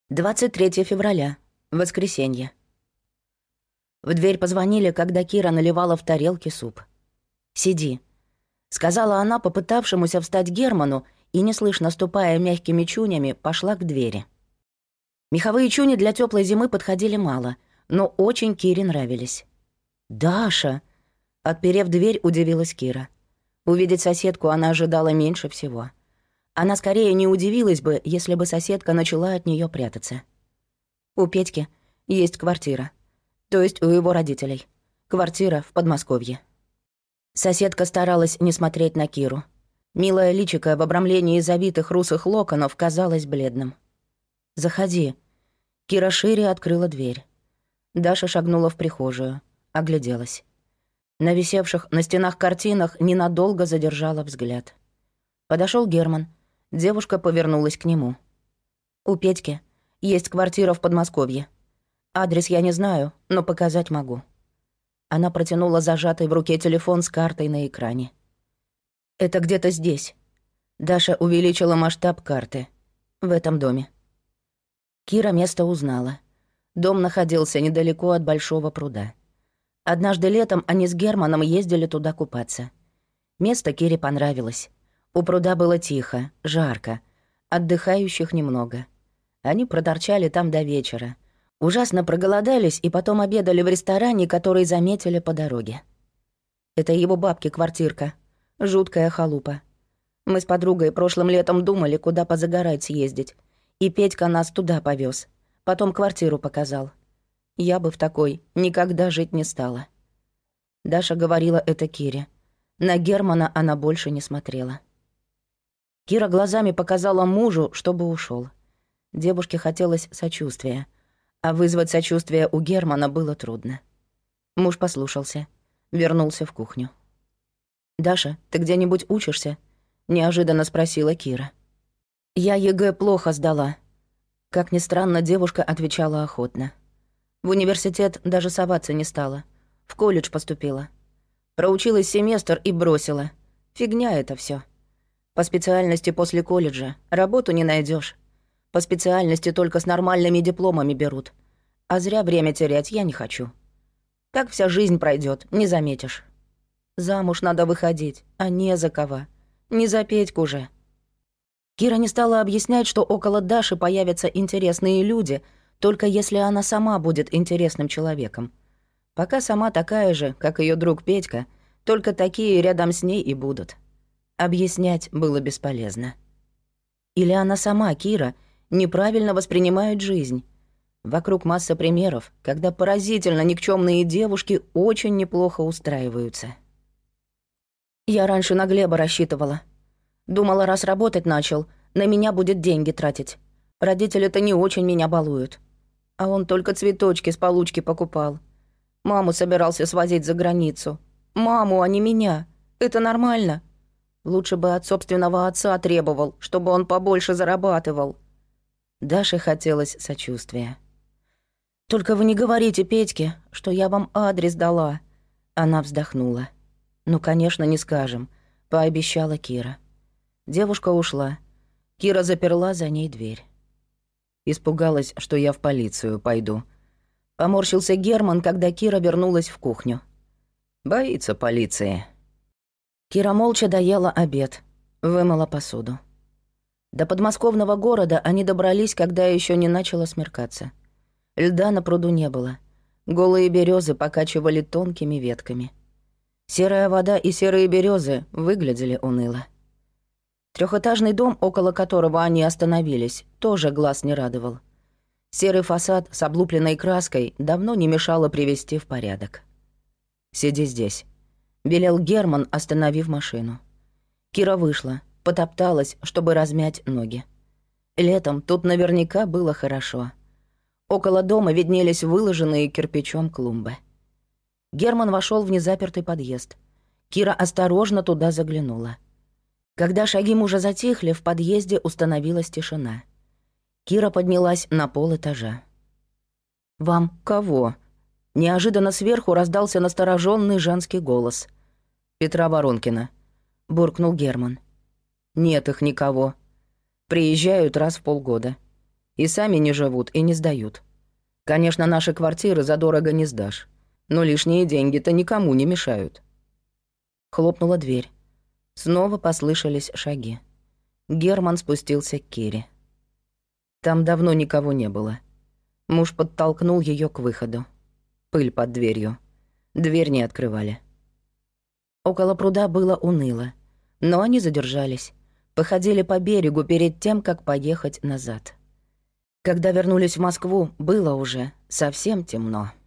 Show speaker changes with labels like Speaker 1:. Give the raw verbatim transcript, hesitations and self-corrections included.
Speaker 1: двадцать третьего февраля. Воскресенье. В дверь позвонили, когда Кира наливала в тарелки суп. «Сиди», — сказала она попытавшемуся встать Герману и, неслышно ступая мягкими чунями, пошла к двери. Меховые чуни для теплой зимы подходили мало, но очень Кире нравились. «Даша!» — отперев дверь, удивилась Кира. Увидеть соседку она ожидала меньше всего. Она скорее не удивилась бы, если бы соседка начала от нее прятаться. У Петьки есть квартира. То есть у его родителей. Квартира в Подмосковье. Соседка старалась не смотреть на Киру. Милое личико в обрамлении завитых русых локонов казалось бледным. «Заходи». Кира шире открыла дверь. Даша шагнула в прихожую, огляделась. На висевших на стенах картинах ненадолго задержала взгляд. Подошел Герман. Девушка повернулась к нему. «У Петьки есть квартира в Подмосковье. Адрес я не знаю, но показать могу». Она протянула зажатый в руке телефон с картой на экране. «Это где-то здесь». Даша увеличила масштаб карты. «В этом доме». Кира место узнала. Дом находился недалеко от большого пруда. Однажды летом они с Германом ездили туда купаться. Место Кире понравилось. У пруда было тихо, жарко, отдыхающих немного. Они проторчали там до вечера. Ужасно проголодались и потом обедали в ресторане, который заметили по дороге. Это его бабки квартирка. Жуткая халупа. Мы с подругой прошлым летом думали, куда позагорать съездить. И Петька нас туда повез. Потом квартиру показал. Я бы в такой никогда жить не стала. Даша говорила это Кире. На Германа она больше не смотрела. Кира глазами показала мужу, чтобы ушел. Девушке хотелось сочувствия, а вызвать сочувствие у Германа было трудно. Муж послушался, вернулся в кухню. «Даша, ты где-нибудь учишься?» — неожиданно спросила Кира. «Я ЕГЭ плохо сдала». Как ни странно, девушка отвечала охотно. В университет даже соваться не стала. В колледж поступила. Проучилась семестр и бросила. Фигня это все. По специальности после колледжа работу не найдешь. По специальности только с нормальными дипломами берут. А зря время терять я не хочу. Так вся жизнь пройдет, не заметишь. Замуж надо выходить, а не за кого. Не за Петьку же. Кира не стала объяснять, что около Даши появятся интересные люди, только если она сама будет интересным человеком. Пока сама такая же, как ее друг Петька, только такие рядом с ней и будут. Объяснять было бесполезно. Или она сама, Кира, неправильно воспринимает жизнь. Вокруг масса примеров, когда поразительно никчемные девушки очень неплохо устраиваются. Я раньше на Глеба рассчитывала. Думала, раз работать начал, на меня будет деньги тратить. Родители-то не очень меня балуют. А он только цветочки с получки покупал. Маму собирался свозить за границу. Маму, а не меня. Это нормально? Лучше бы от собственного отца требовал, чтобы он побольше зарабатывал. Даше хотелось сочувствия. «Только вы не говорите Петьке, что я вам адрес дала». Она вздохнула. «Ну, конечно, не скажем», — пообещала Кира. Девушка ушла. Кира заперла за ней дверь. Испугалась, что я в полицию пойду. Поморщился Герман, когда Кира вернулась в кухню. «Боится полиции». Кира молча доела обед, вымыла посуду. До подмосковного города они добрались, когда еще не начало смеркаться. Льда на пруду не было. Голые березы покачивали тонкими ветками. Серая вода и серые березы выглядели уныло. Трехэтажный дом, около которого они остановились, тоже глаз не радовал. Серый фасад с облупленной краской давно не мешало привести в порядок. «Сиди здесь», — велел Герман, остановив машину. Кира вышла, потопталась, чтобы размять ноги. Летом тут наверняка было хорошо. Около дома виднелись выложенные кирпичом клумбы. Герман вошел в незапертый подъезд. Кира осторожно туда заглянула. Когда шаги мужа затихли, в подъезде установилась тишина. Кира поднялась на полэтажа. «Вам кого?» Неожиданно сверху раздался настороженный женский голос. «Петра Воронкина», — буркнул Герман. «Нет их никого. Приезжают раз в полгода. И сами не живут, и не сдают. Конечно, наши квартиры задорого не сдашь, но лишние деньги-то никому не мешают». Хлопнула дверь. Снова послышались шаги. Герман спустился к Кире. Там давно никого не было. Муж подтолкнул ее к выходу. Пыль под дверью. Дверь не открывали. Около пруда было уныло, но они задержались. Походили по берегу перед тем, как поехать назад. Когда вернулись в Москву, было уже совсем темно.